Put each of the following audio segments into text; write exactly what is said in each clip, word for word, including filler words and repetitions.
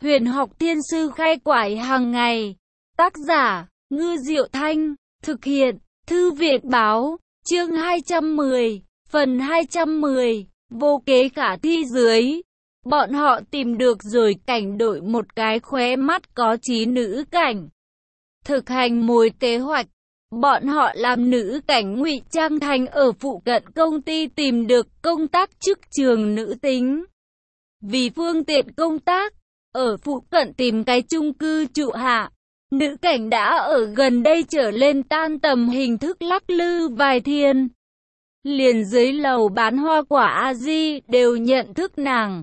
Huyền học thiên sư khai quải hàng ngày. Tác giả, Ngư Diệu Thanh. Thực hiện, Thư viện báo. Chương hai trăm mười, phần hai trăm mười. Vô kế khả thi dưới. Bọn họ tìm được rồi cảnh đội một cái khóe mắt có trí nữ cảnh. Thực hành mối kế hoạch. Bọn họ làm nữ cảnh ngụy trang thành ở phụ cận công ty tìm được công tác chức trường nữ tính. Vì phương tiện công tác, ở phụ cận tìm cái chung cư trụ hạ. Nữ cảnh đã ở gần đây trở lên tan tầm hình thức lắc lư vài thiên. Liền dưới lầu bán hoa quả A-di đều nhận thức nàng.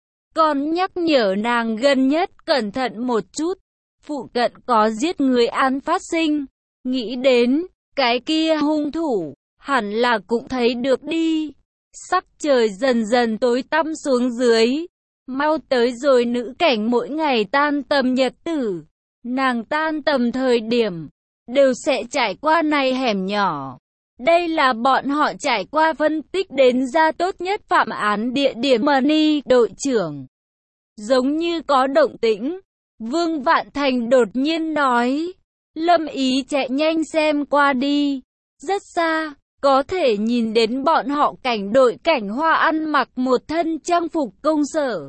Còn nhắc nhở nàng gần nhất cẩn thận một chút. Phụ cận có giết người án phát sinh. Nghĩ đến, cái kia hung thủ, hẳn là cũng thấy được đi. Sắc trời dần dần tối tăm xuống dưới. Mau tới rồi nữ cảnh mỗi ngày tan tầm nhật tử. Nàng tan tầm thời điểm, đều sẽ trải qua này hẻm nhỏ. Đây là bọn họ trải qua phân tích đến ra tốt nhất phạm án địa điểm. Money đội trưởng. Giống như có động tĩnh, Vương Vạn Thành đột nhiên nói. Lâm Ý chạy nhanh xem qua đi. Rất xa, có thể nhìn đến bọn họ cảnh đội cảnh hoa ăn mặc một thân trang phục công sở.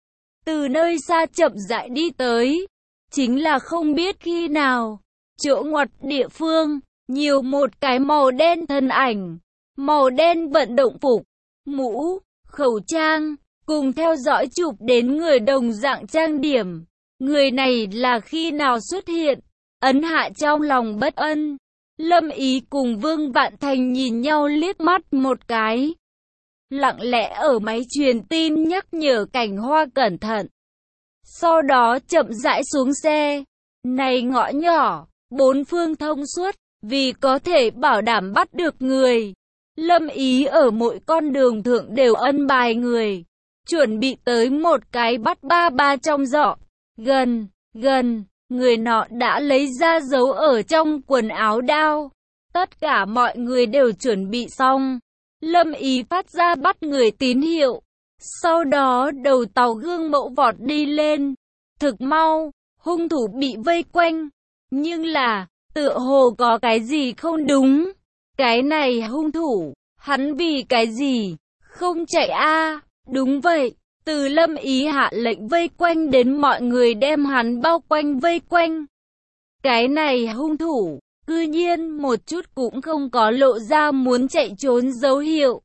Từ nơi xa chậm rãi đi tới. Chính là không biết khi nào, chỗ ngoặt địa phương, nhiều một cái màu đen thân ảnh. Màu đen vận động phục, mũ, khẩu trang, cùng theo dõi chụp đến người đồng dạng trang điểm. Người này là khi nào xuất hiện? Ấn Hạ trong lòng bất ân. Lâm Ý cùng Vương Vạn Thành nhìn nhau liếc mắt một cái. Lặng lẽ ở máy truyền tin nhắc nhở cảnh hoa cẩn thận. Sau đó chậm rãi xuống xe. Này ngõ nhỏ, bốn phương thông suốt, vì có thể bảo đảm bắt được người. Lâm Ý ở mỗi con đường thượng đều ân bài người. Chuẩn bị tới một cái bắt ba ba trong giỏ. Gần, gần. Người nọ đã lấy ra giấu ở trong quần áo đao. Tất cả mọi người đều chuẩn bị xong. Lâm Ý phát ra bắt người tín hiệu. Sau đó đầu tàu gương mẫu vọt đi lên. Thực mau, hung thủ bị vây quanh. Nhưng là, tựa hồ có cái gì không đúng. Cái này hung thủ, hắn vì cái gì? Không chạy a à? Đúng vậy. Từ Lâm Ý hạ lệnh vây quanh đến mọi người đem hắn bao quanh vây quanh. Cái này hung thủ, cư nhiên một chút cũng không có lộ ra muốn chạy trốn dấu hiệu.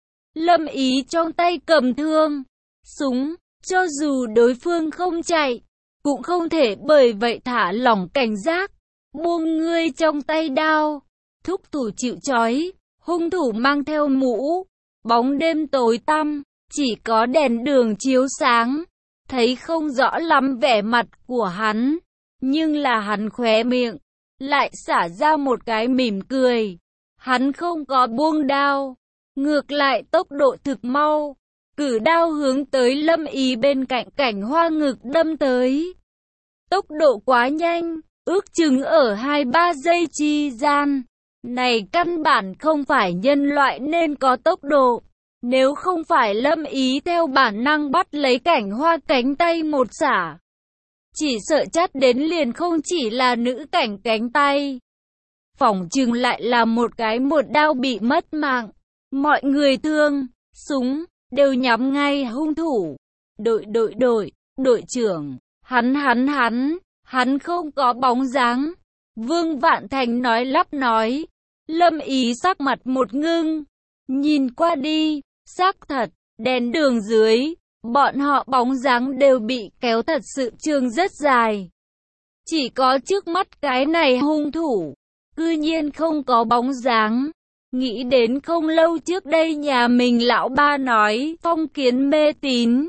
Lâm Ý trong tay cầm thương, súng, cho dù đối phương không chạy, cũng không thể bởi vậy thả lỏng cảnh giác. Buông ngươi trong tay đao, thúc thủ chịu trói, hung thủ mang theo mũ, bóng đêm tối tăm. Chỉ có đèn đường chiếu sáng, thấy không rõ lắm vẻ mặt của hắn, nhưng là hắn khóe miệng, lại xả ra một cái mỉm cười. Hắn không có buông đao, ngược lại tốc độ thực mau, cử đao hướng tới Lâm Ý bên cạnh cảnh hoa ngực đâm tới. Tốc độ quá nhanh, ước chừng ở hai ba giây chi gian, này căn bản không phải nhân loại nên có tốc độ. Nếu không phải Lâm Ý theo bản năng bắt lấy cảnh hoa cánh tay một xả. Chỉ sợ chắt đến liền không chỉ là nữ cảnh cánh tay. Phỏng chừng lại là một cái một đao bị mất mạng. Mọi người thương, súng, đều nhắm ngay hung thủ. Đội đội đội, đội trưởng, hắn hắn hắn, hắn không có bóng dáng. Vương Vạn Thành nói lắp nói. Lâm Ý sắc mặt một ngưng. Nhìn qua đi. Xác thật, đèn đường dưới, bọn họ bóng dáng đều bị kéo thật sự trường rất dài. Chỉ có trước mắt cái này hung thủ, cư nhiên không có bóng dáng. Nghĩ đến không lâu trước đây nhà mình lão ba nói phong kiến mê tín.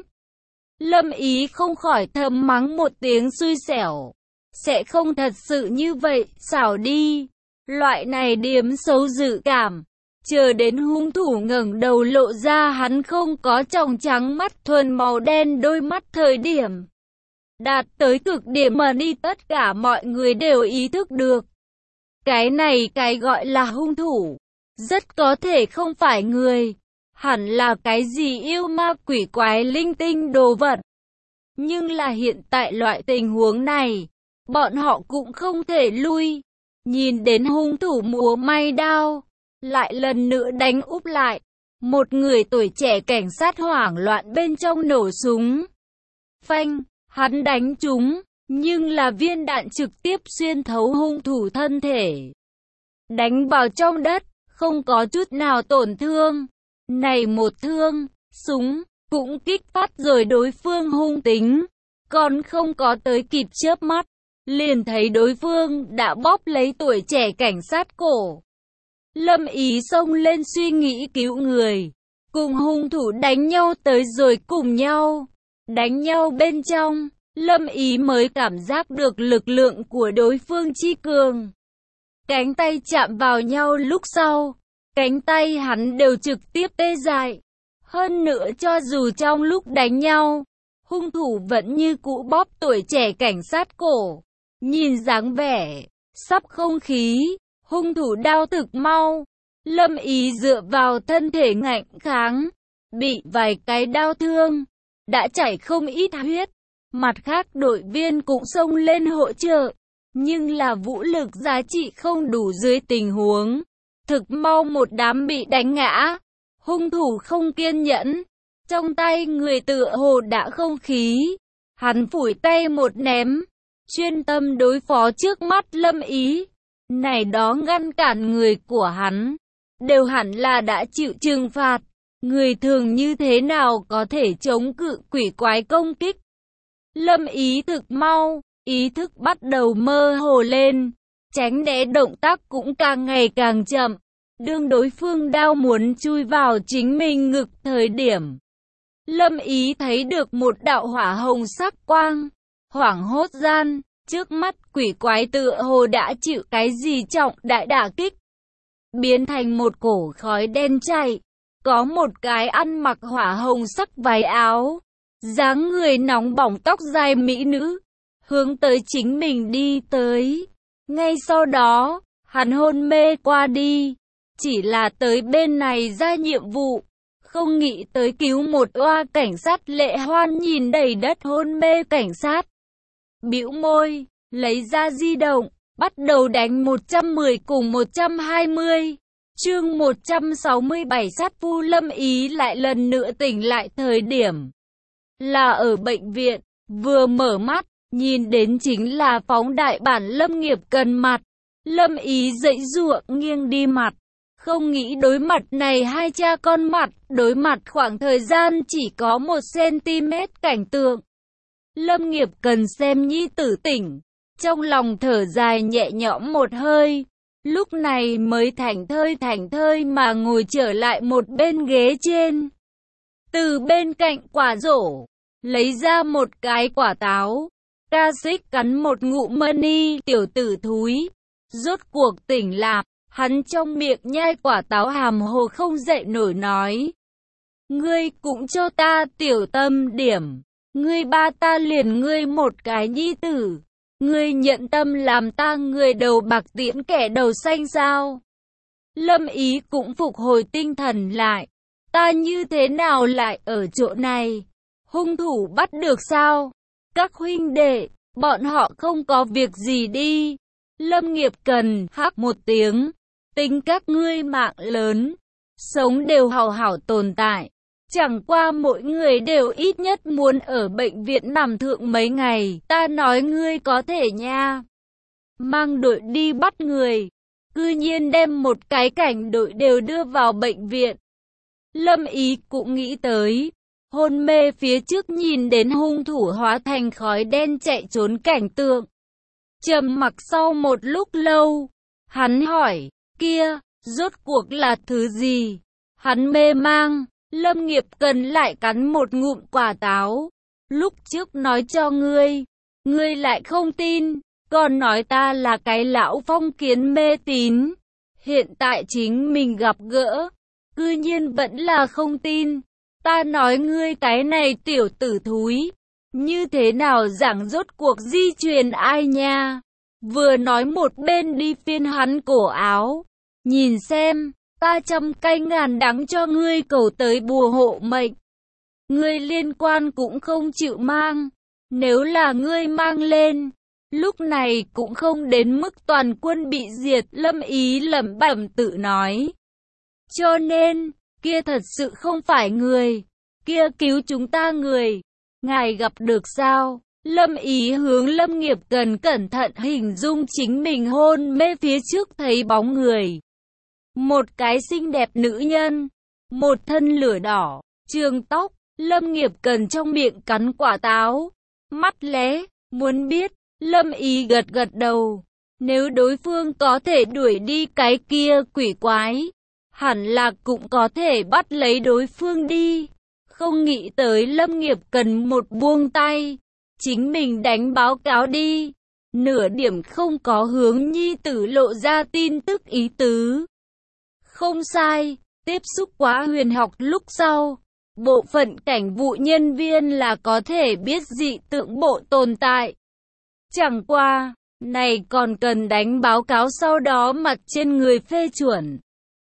Lâm Ý không khỏi thầm mắng một tiếng xui xẻo. Sẽ không thật sự như vậy, xảo đi. Loại này điếm xấu dự cảm. Chờ đến hung thủ ngẩng đầu lộ ra hắn không có tròng trắng mắt thuần màu đen đôi mắt thời điểm. Đạt tới cực điểm mà đi tất cả mọi người đều ý thức được. Cái này cái gọi là hung thủ. Rất có thể không phải người. Hẳn là cái gì yêu ma quỷ quái linh tinh đồ vật. Nhưng là hiện tại loại tình huống này, bọn họ cũng không thể lui. Nhìn đến hung thủ múa may đao, lại lần nữa đánh úp lại. Một người tuổi trẻ cảnh sát hoảng loạn bên trong nổ súng. Phanh, hắn đánh trúng, nhưng là viên đạn trực tiếp xuyên thấu hung thủ thân thể. Đánh vào trong đất, không có chút nào tổn thương. Này một thương, súng, cũng kích phát rồi đối phương hung tính. Còn không có tới kịp chớp mắt, liền thấy đối phương đã bóp lấy tuổi trẻ cảnh sát cổ. Lâm Ý xông lên suy nghĩ cứu người, cùng hung thủ đánh nhau tới rồi cùng nhau. Đánh nhau bên trong, Lâm Ý mới cảm giác được lực lượng của đối phương chi cường. Cánh tay chạm vào nhau lúc sau, cánh tay hắn đều trực tiếp tê dại. Hơn nữa cho dù trong lúc đánh nhau, hung thủ vẫn như cũ bóp tuổi trẻ cảnh sát cổ. Nhìn dáng vẻ, sắp không khí, hung thủ đao thực mau. Lâm Ý dựa vào thân thể ngạnh kháng, bị vài cái đao thương, đã chảy không ít huyết. Mặt khác đội viên cũng xông lên hỗ trợ, nhưng là vũ lực giá trị không đủ dưới tình huống. Thực mau một đám bị đánh ngã, hung thủ không kiên nhẫn, trong tay người tựa hồ đã không khí. Hắn phủi tay một ném, chuyên tâm đối phó trước mắt Lâm Ý. Này đó ngăn cản người của hắn, đều hẳn là đã chịu trừng phạt. Người thường như thế nào có thể chống cự quỷ quái công kích? Lâm Ý thực mau, ý thức bắt đầu mơ hồ lên, tránh né động tác cũng càng ngày càng chậm. Đương đối phương đao muốn chui vào chính mình ngực thời điểm, Lâm Ý thấy được một đạo hỏa hồng sắc quang. Hoảng hốt gian, trước mắt quỷ quái tựa hồ đã chịu cái gì trọng đại đả kích, biến thành một cổ khói đen chạy. Có một cái ăn mặc hỏa hồng sắc váy áo, dáng người nóng bỏng tóc dài mỹ nữ, hướng tới chính mình đi tới. Ngay sau đó, hắn hôn mê qua đi. Chỉ là tới bên này ra nhiệm vụ, không nghĩ tới cứu một oa cảnh sát. Lệ Hoan nhìn đầy đất hôn mê cảnh sát, bĩu môi, lấy ra di động, bắt đầu đánh một trăm mười cùng một trăm hai mươi. Chương một trăm sáu mươi bảy sát phu. Lâm Ý lại lần nữa tỉnh lại thời điểm là ở bệnh viện, vừa mở mắt, nhìn đến chính là phóng đại bản Lâm Nghiệp Cần mặt. Lâm Ý giãy giụa nghiêng đi mặt, không nghĩ đối mặt này hai cha con mặt, đối mặt khoảng thời gian chỉ có một xăng-ti-mét cảnh tượng. Lâm Nghiệp Cần xem nhi tử tỉnh, trong lòng thở dài nhẹ nhõm một hơi. Lúc này mới thảnh thơi thảnh thơi mà ngồi trở lại một bên ghế trên. Từ bên cạnh quả rổ, lấy ra một cái quả táo. Ca Xích cắn một ngụm mani. Tiểu tử thúi, rốt cuộc tỉnh lạp. Hắn trong miệng nhai quả táo hàm hồ không dậy nổi nói. Ngươi cũng cho ta tiểu tâm điểm. Ngươi ba ta liền ngươi một cái nhi tử. Ngươi nhận tâm làm ta người đầu bạc tiễn kẻ đầu xanh sao? Lâm Ý cũng phục hồi tinh thần lại. Ta như thế nào lại ở chỗ này? Hung thủ bắt được sao? Các huynh đệ, bọn họ không có việc gì đi. Lâm Nghiệp Cần hắc một tiếng. Tính các ngươi mạng lớn, sống đều hảo hảo tồn tại. Chẳng qua mỗi người đều ít nhất muốn ở bệnh viện nằm thượng mấy ngày. Ta nói ngươi có thể nha. Mang đội đi bắt người, cư nhiên đem một cái cảnh đội đều đưa vào bệnh viện. Lâm Ý cũng nghĩ tới, hôn mê phía trước nhìn đến hung thủ hóa thành khói đen chạy trốn cảnh tượng. Trầm mặc sau một lúc lâu, hắn hỏi, kia, rốt cuộc là thứ gì? Hắn mê mang. Lâm Nghiệp Cần lại cắn một ngụm quả táo. Lúc trước nói cho ngươi, ngươi lại không tin, còn nói ta là cái lão phong kiến mê tín. Hiện tại chính mình gặp gỡ, cư nhiên vẫn là không tin. Ta nói ngươi cái này tiểu tử thúi, như thế nào giảng rốt cuộc di truyền ai nha? Vừa nói một bên đi phiên hắn cổ áo. Nhìn xem, ta trăm cây ngàn đắng cho ngươi cầu tới bùa hộ mệnh. Ngươi liên quan cũng không chịu mang, Nếu là ngươi mang lên, lúc này cũng không đến mức toàn quân bị diệt, Lâm Ý lẩm bẩm tự nói. Cho nên, kia thật sự không phải người, kia cứu chúng ta người, ngài gặp được sao? Lâm Ý hướng Lâm Nghiệp Cần cẩn thận hình dung chính mình hôn mê phía trước thấy bóng người. Một cái xinh đẹp nữ nhân, một thân lửa đỏ, trường tóc, Lâm Nghiệp Cần trong miệng cắn quả táo, mắt lé, muốn biết, Lâm Ý gật gật đầu. Nếu đối phương có thể đuổi đi cái kia quỷ quái, hẳn là cũng có thể bắt lấy đối phương đi. Không nghĩ tới Lâm Nghiệp Cần một buông tay, chính mình đánh báo cáo đi, nửa điểm không có hướng nhi tử lộ ra tin tức ý tứ. Không sai, tiếp xúc quá huyền học lúc sau, bộ phận cảnh vụ nhân viên là có thể biết dị tượng bộ tồn tại. Chẳng qua, này còn cần đánh báo cáo sau đó mặt trên người phê chuẩn,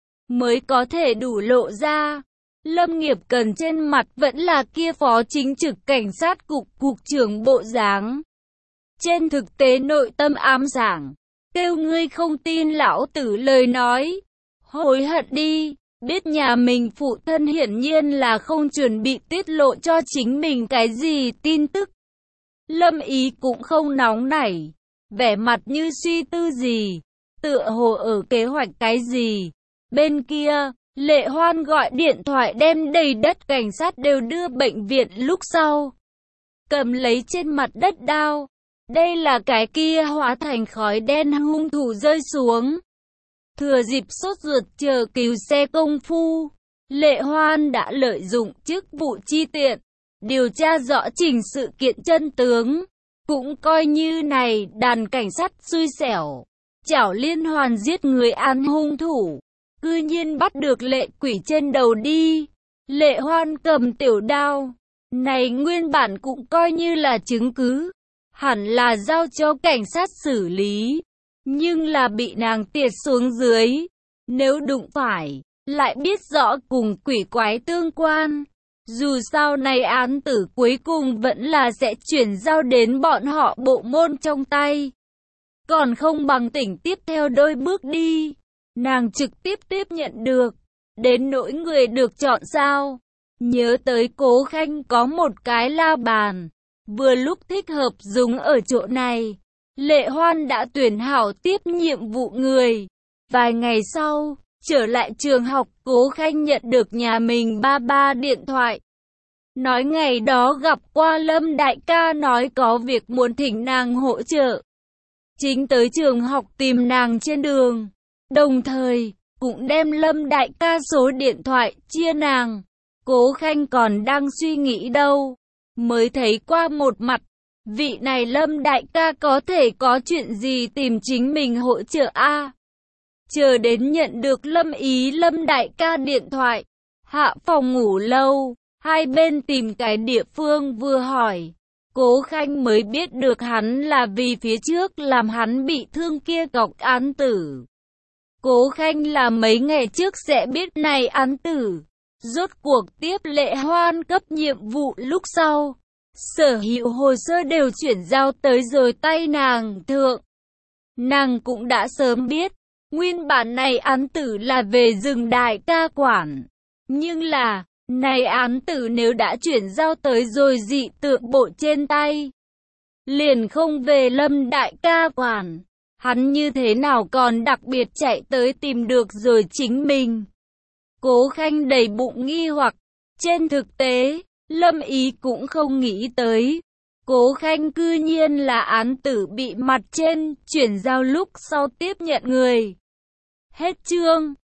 mới có thể đủ lộ ra. Lâm Nghiệp Cần trên mặt vẫn là kia phó chính trực cảnh sát cục cục trưởng bộ dáng. Trên thực tế nội tâm ám giảng, kêu ngươi không tin lão tử lời nói. Hối hận đi, biết nhà mình phụ thân hiển nhiên là không chuẩn bị tiết lộ cho chính mình cái gì tin tức. Lâm Ý cũng không nóng nảy, vẻ mặt như suy tư gì, tựa hồ ở kế hoạch cái gì. Bên kia, Lệ Hoan gọi điện thoại đem đầy đất cảnh sát đều đưa bệnh viện lúc sau. Cầm lấy trên mặt đất đao. Đây là cái kia hóa thành khói đen hung thủ rơi xuống. Thừa dịp sốt ruột chờ cứu xe công phu, Lệ Hoan đã lợi dụng chức vụ chi tiện, điều tra rõ trình sự kiện chân tướng. Cũng coi như này đàn cảnh sát xui xẻo, chảo liên hoàn giết người án hung thủ. Cư nhiên bắt được lệ quỷ trên đầu đi. Lệ Hoan cầm tiểu đao, này nguyên bản cũng coi như là chứng cứ, hẳn là giao cho cảnh sát xử lý, nhưng là bị nàng tiệt xuống dưới. Nếu đụng phải, lại biết rõ cùng quỷ quái tương quan. Dù sao này án tử cuối cùng vẫn là sẽ chuyển giao đến bọn họ bộ môn trong tay. Còn không bằng tỉnh tiếp theo đôi bước đi. Nàng trực tiếp tiếp nhận được. Đến nỗi người được chọn sao? Nhớ tới Cố Khanh có một cái la bàn, vừa lúc thích hợp dùng ở chỗ này. Lệ Hoan đã tuyển hảo tiếp nhiệm vụ người. Vài ngày sau, trở lại trường học, Cố Khanh nhận được nhà mình ba ba điện thoại. Nói ngày đó gặp qua Lâm đại ca, nói có việc muốn thỉnh nàng hỗ trợ. Chính tới trường học tìm nàng trên đường. Đồng thời, cũng đem Lâm đại ca số điện thoại chia nàng. Cố Khanh còn đang suy nghĩ đâu, mới thấy qua một mặt. Vị này Lâm đại ca có thể có chuyện gì tìm chính mình hỗ trợ a? À? Chờ đến nhận được Lâm Ý Lâm đại ca điện thoại, hạ phòng ngủ lâu, hai bên tìm cái địa phương vừa hỏi. Cố Khanh mới biết được hắn là vì phía trước làm hắn bị thương kia cọc án tử. Cố Khanh là mấy ngày trước sẽ biết này án tử. Rốt cuộc tiếp Lệ Hoan cấp nhiệm vụ lúc sau, sở hữu hồ sơ đều chuyển giao tới rồi tay nàng thượng. Nàng cũng đã sớm biết, nguyên bản này án tử là về rừng đại ca quản. Nhưng là, này án tử nếu đã chuyển giao tới rồi dị tượng bộ trên tay, liền không về Lâm đại ca quản. Hắn như thế nào còn đặc biệt chạy tới tìm được rồi chính mình. Cố Khanh đầy bụng nghi hoặc. Trên thực tế, Lâm Ý cũng không nghĩ tới. Cố Khanh cư nhiên là án tử bị mặt trên chuyển giao lúc sau tiếp nhận người. Hết chương.